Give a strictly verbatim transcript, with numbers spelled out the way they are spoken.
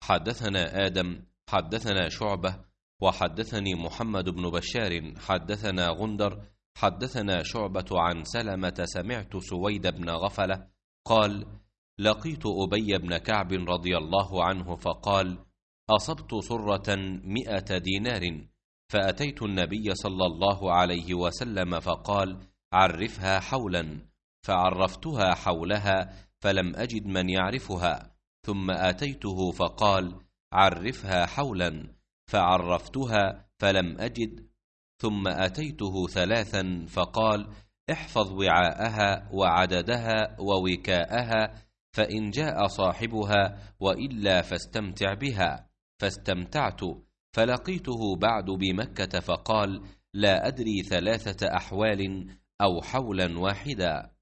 حدثنا آدم حدثنا شعبة وحدثني محمد بن بشار حدثنا غندر حدثنا شعبة عن سلمة سمعت سويد بن غفلة قال: لقيت أبي بن كعب رضي الله عنه فقال: أصبت صرة مئة دينار، فأتيت النبي صلى الله عليه وسلم فقال: عرفها حولا، فعرفتها حولها فلم أجد من يعرفها، ثم أتيته فقال: عرفها حولا، فعرفتها فلم أجد، ثم أتيته ثلاثا فقال: احفظ وعاءها وعددها ووكاءها، فإن جاء صاحبها وإلا فاستمتع بها. فاستمتعت، فلقيته بعد بمكة فقال: لا أدري ثلاثة أحوال أو حولا واحدا.